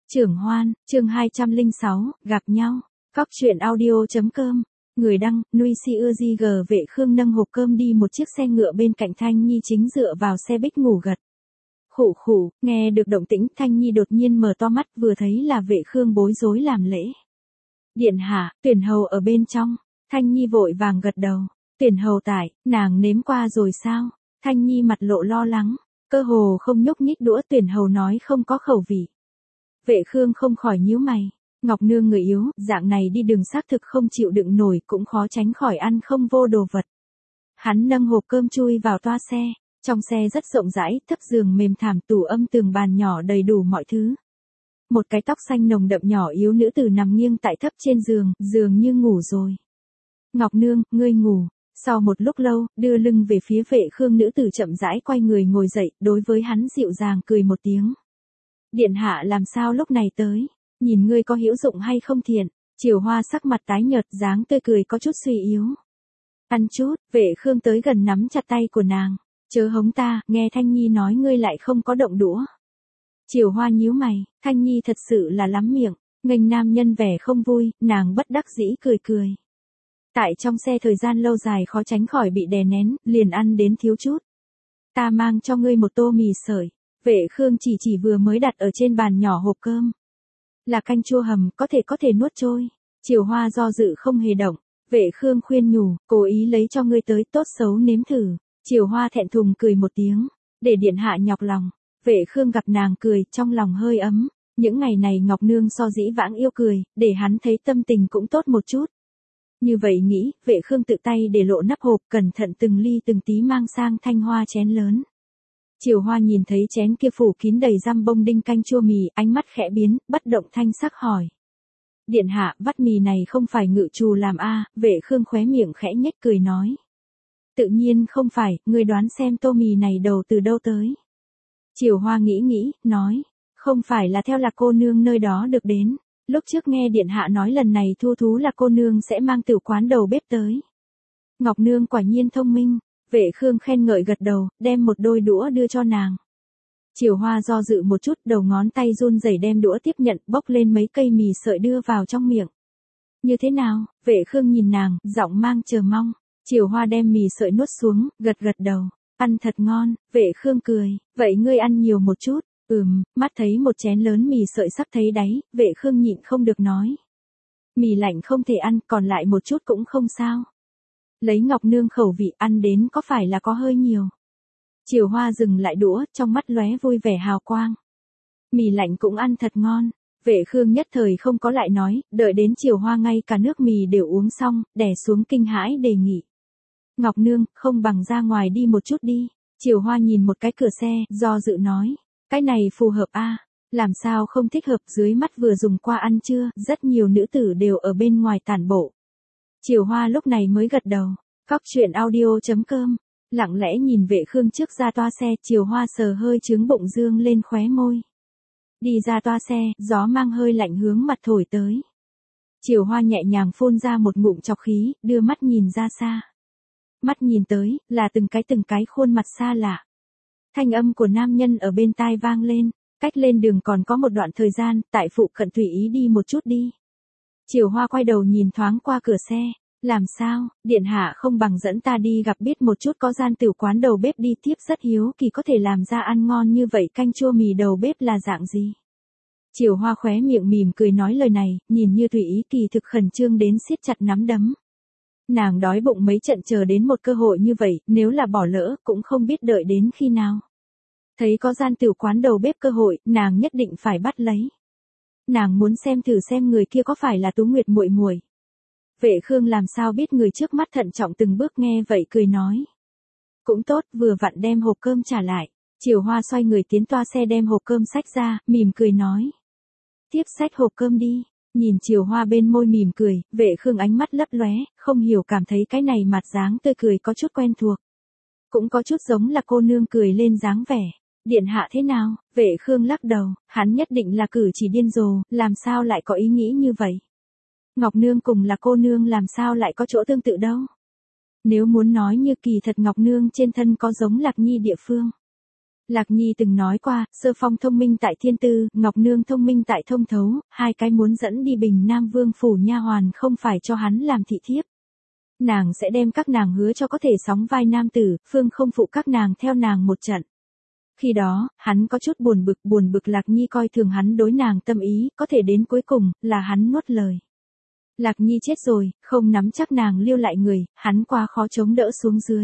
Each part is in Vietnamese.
Trưởng Hoan, chương 206, gặp nhau. Cóc truyện audio.com. Người đăng, Nuôi Si Ưa Di G. Vệ Khương nâng hộp cơm đi một chiếc xe ngựa bên cạnh Thanh Nhi chính dựa vào xe bích ngủ gật. Khụ khụ, nghe được động tĩnh Thanh Nhi đột nhiên mở to mắt vừa thấy là Vệ Khương bối rối làm lễ. Điện hạ, tuyển hầu ở bên trong. Thanh Nhi vội vàng gật đầu. Tuyển hầu tại, nàng nếm qua rồi sao? Thanh Nhi mặt lộ lo lắng, cơ hồ không nhúc nhích đũa. Tuyển hầu nói không có khẩu vị. Vệ Khương không khỏi nhíu mày. Ngọc Nương người yếu, dạng này đi đường xác thực không chịu đựng nổi, cũng khó tránh khỏi ăn không vô đồ vật. Hắn nâng hộp cơm chui vào toa xe. Trong xe rất rộng rãi, thấp giường mềm thảm, tủ âm tường, bàn nhỏ đầy đủ mọi thứ. Một cái tóc xanh nồng đậm nhỏ yếu nữ tử nằm nghiêng tại thấp trên giường, dường như ngủ rồi. Ngọc Nương, ngươi ngủ. Sau một lúc lâu, đưa lưng về phía Vệ Khương, nữ tử chậm rãi quay người ngồi dậy, đối với hắn dịu dàng cười một tiếng. Điện hạ làm sao lúc này tới? Nhìn ngươi có hữu dụng hay không thiện? Triều Hoa sắc mặt tái nhợt, dáng tươi cười có chút suy yếu. Ăn chút. Vệ Khương tới gần nắm chặt tay của nàng. Chớ hống ta, nghe Thanh Nhi nói ngươi lại không có động đũa. Triều Hoa nhíu mày, Thanh Nhi thật sự là lắm miệng, nghênh nam nhân vẻ không vui, nàng bất đắc dĩ cười cười. Tại trong xe thời gian lâu dài khó tránh khỏi bị đè nén, liền ăn đến thiếu chút. Ta mang cho ngươi một tô mì sợi. Vệ Khương chỉ vừa mới đặt ở trên bàn nhỏ hộp cơm. Là canh chua hầm, có thể nuốt trôi. Triều Hoa do dự không hề động. Vệ Khương khuyên nhủ, cố ý lấy cho ngươi tới, tốt xấu nếm thử. Triều Hoa thẹn thùng cười một tiếng, để điện hạ nhọc lòng. Vệ Khương gặp nàng cười, trong lòng hơi ấm. Những ngày này Ngọc Nương so dĩ vãng yêu cười, để hắn thấy tâm tình cũng tốt một chút. Như vậy nghĩ, Vệ Khương tự tay để lộ nắp hộp, cẩn thận từng ly từng tí mang sang Thanh Hoa chén lớn. Triều Hoa nhìn thấy chén kia phủ kín đầy răm bông đinh canh chua mì, ánh mắt khẽ biến, bất động thanh sắc hỏi. Điện hạ, vắt mì này không phải ngự trù làm a? Vệ Khương khóe miệng khẽ nhếch cười nói. Tự nhiên không phải, ngươi đoán xem tô mì này đầu từ đâu tới. Triều Hoa nghĩ, nói. Không phải là theo Lạc cô nương nơi đó được đến. Lúc trước nghe điện hạ nói lần này thu thú Lạc cô nương sẽ mang tiểu quán đầu bếp tới. Ngọc Nương quả nhiên thông minh. Vệ Khương khen ngợi gật đầu, đem một đôi đũa đưa cho nàng. Triều Hoa do dự một chút, đầu ngón tay run rẩy đem đũa tiếp nhận, bốc lên mấy cây mì sợi đưa vào trong miệng. Như thế nào? Vệ Khương nhìn nàng, giọng mang chờ mong. Triều Hoa đem mì sợi nuốt xuống, gật đầu. Ăn thật ngon. Vệ Khương cười. Vậy ngươi ăn nhiều một chút. Mắt thấy một chén lớn mì sợi sắp thấy đáy, Vệ Khương nhịn không được nói. Mì lạnh không thể ăn, còn lại một chút cũng không sao. Lấy Ngọc Nương khẩu vị ăn đến có phải là có hơi nhiều. Triều Hoa dừng lại đũa, trong mắt lóe vui vẻ hào quang. Mì lạnh cũng ăn thật ngon. Vệ Khương nhất thời không có lại nói, đợi đến Triều Hoa ngay cả nước mì đều uống xong, đè xuống kinh hãi đề nghị. Ngọc Nương, không bằng ra ngoài đi một chút đi. Triều Hoa nhìn một cái cửa xe, do dự nói. Cái này phù hợp a? Làm sao không thích hợp, dưới mắt vừa dùng qua ăn trưa, rất nhiều nữ tử đều ở bên ngoài tản bộ. Triều Hoa lúc này mới gật đầu. Cóc truyện audio.com. Lặng lẽ nhìn Vệ Khương trước ra toa xe, Triều Hoa sờ hơi trướng bụng dương lên khóe môi. Đi ra toa xe, gió mang hơi lạnh hướng mặt thổi tới. Triều Hoa nhẹ nhàng phun ra một ngụm trọc khí, đưa mắt nhìn ra xa. Mắt nhìn tới, là từng cái khuôn mặt xa lạ. Thanh âm của nam nhân ở bên tai vang lên, cách lên đường còn có một đoạn thời gian, tại phụ cận tùy ý đi một chút đi. Triều Hoa quay đầu nhìn thoáng qua cửa xe, làm sao, điện hạ không bằng dẫn ta đi gặp biết một chút có gian tiểu quán đầu bếp đi, tiếp rất hiếu kỳ có thể làm ra ăn ngon như vậy, canh chua mì đầu bếp là dạng gì. Triều Hoa khóe miệng mỉm cười nói lời này, nhìn như tùy ý kỳ thực khẩn trương đến siết chặt nắm đấm. Nàng đói bụng mấy trận chờ đến một cơ hội như vậy, nếu là bỏ lỡ, cũng không biết đợi đến khi nào. Thấy có gian tiểu quán đầu bếp cơ hội, nàng nhất định phải bắt lấy. Nàng muốn xem thử xem người kia có phải là Tú Nguyệt muội muội. Vệ Khương làm sao biết người trước mắt thận trọng từng bước, nghe vậy cười nói. Cũng tốt, vừa vặn đem hộp cơm trả lại. Triều Hoa xoay người tiến toa xe đem hộp cơm xách ra, mỉm cười nói. Tiếp xách hộp cơm đi. Nhìn Triều Hoa bên môi mỉm cười, Vệ Khương ánh mắt lấp lóe, không hiểu cảm thấy cái này mặt dáng tươi cười có chút quen thuộc. Cũng có chút giống là cô nương cười lên dáng vẻ. Điện hạ thế nào? Vệ Khương lắc đầu, hắn nhất định là cử chỉ điên rồ, làm sao lại có ý nghĩ như vậy? Ngọc Nương cùng là cô nương làm sao lại có chỗ tương tự đâu? Nếu muốn nói như kỳ thật Ngọc Nương trên thân có giống Lạc Nhi địa phương. Lạc Nhi từng nói qua, Sơ Phong thông minh tại thiên tư, Ngọc Nương thông minh tại thông thấu, hai cái muốn dẫn đi Bình Nam Vương phủ nha hoàn không phải cho hắn làm thị thiếp. Nàng sẽ đem các nàng hứa cho có thể sóng vai nam tử, phương không phụ các nàng theo nàng một trận. Khi đó, hắn có chút buồn bực Lạc Nhi coi thường hắn đối nàng tâm ý, có thể đến cuối cùng, là hắn nuốt lời. Lạc Nhi chết rồi, không nắm chắc nàng lưu lại người, hắn quá khó chống đỡ xuống dưới.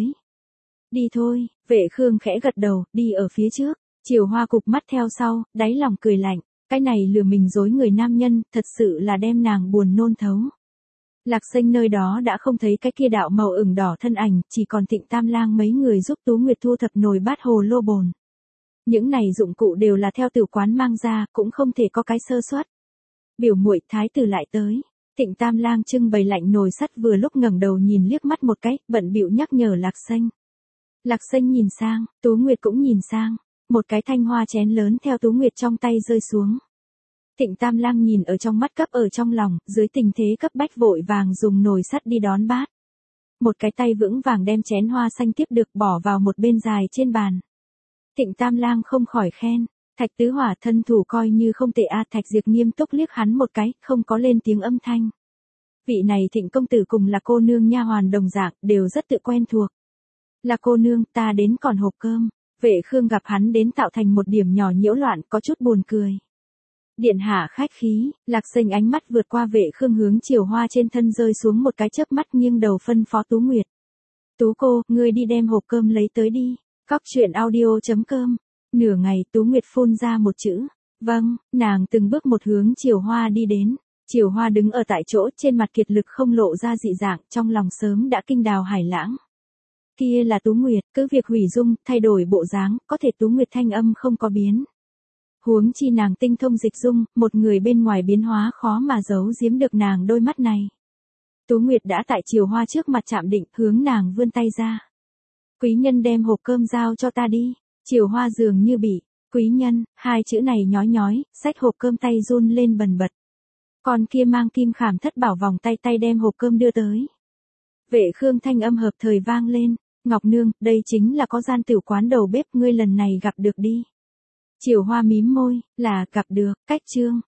Đi thôi, Vệ Khương khẽ gật đầu, đi ở phía trước, Chiều Hoa cụp mắt theo sau, đáy lòng cười lạnh, cái này lừa mình dối người nam nhân, thật sự là đem nàng buồn nôn thấu. Lạc Xanh nơi đó đã không thấy cái kia đạo màu ửng đỏ thân ảnh, chỉ còn Thịnh Tam Lang mấy người giúp Tú Nguyệt thu thập nồi bát hồ lô bồn. Những này dụng cụ đều là theo tử quán mang ra, cũng không thể có cái sơ suất. Biểu muội thái tử lại tới. Thịnh Tam Lang trưng bày lạnh nồi sắt vừa lúc ngẩng đầu nhìn liếc mắt một cái, bận bịu nhắc nhở Lạc Xanh. Lạc Xanh nhìn sang, Tú Nguyệt cũng nhìn sang, một cái thanh hoa chén lớn theo Tú Nguyệt trong tay rơi xuống. Thịnh Tam Lang nhìn ở trong mắt cấp ở trong lòng, dưới tình thế cấp bách vội vàng dùng nồi sắt đi đón bát. Một cái tay vững vàng đem chén hoa xanh tiếp được bỏ vào một bên dài trên bàn. Thịnh Tam Lang không khỏi khen, Thạch Tứ Hỏa thân thủ coi như không tệ a. Thạch Diệp nghiêm túc liếc hắn một cái, không có lên tiếng âm thanh. Vị này Thịnh công tử cùng là cô nương nha hoàn đồng dạng, đều rất tự quen thuộc. Là cô nương, ta đến còn hộp cơm. Vệ Khương gặp hắn đến tạo thành một điểm nhỏ nhiễu loạn, có chút buồn cười. Điện hạ khách khí, Lạc Xanh ánh mắt vượt qua Vệ Khương hướng Chiều Hoa trên thân rơi xuống một cái chớp mắt nghiêng đầu phân phó Tú Nguyệt. Tú cô, ngươi đi đem hộp cơm lấy tới đi. Cóc truyện audio.com. Nửa ngày Tú Nguyệt phun ra một chữ. Vâng, nàng từng bước một hướng Chiều Hoa đi đến. Chiều Hoa đứng ở tại chỗ trên mặt kiệt lực không lộ ra dị dạng, trong lòng sớm đã kinh đào hải lãng. Kia là Tú Nguyệt, cứ việc hủy dung, thay đổi bộ dáng, có thể Tú Nguyệt thanh âm không có biến. Huống chi nàng tinh thông dịch dung, một người bên ngoài biến hóa khó mà giấu giếm được nàng đôi mắt này. Tú Nguyệt đã tại Chiều Hoa trước mặt chạm định, hướng nàng vươn tay ra. Quý nhân đem hộp cơm giao cho ta đi. Chiều Hoa dường như bị, quý nhân, hai chữ này nhói nhói, xách hộp cơm tay run lên bần bật. Còn kia mang kim khảm thất bảo vòng tay đem hộp cơm đưa tới. Vệ Khương thanh âm hợp thời vang lên, Ngọc Nương, đây chính là có gian tiểu quán đầu bếp ngươi lần này gặp được đi. Chiều Hoa mím môi, là gặp được, cách chương.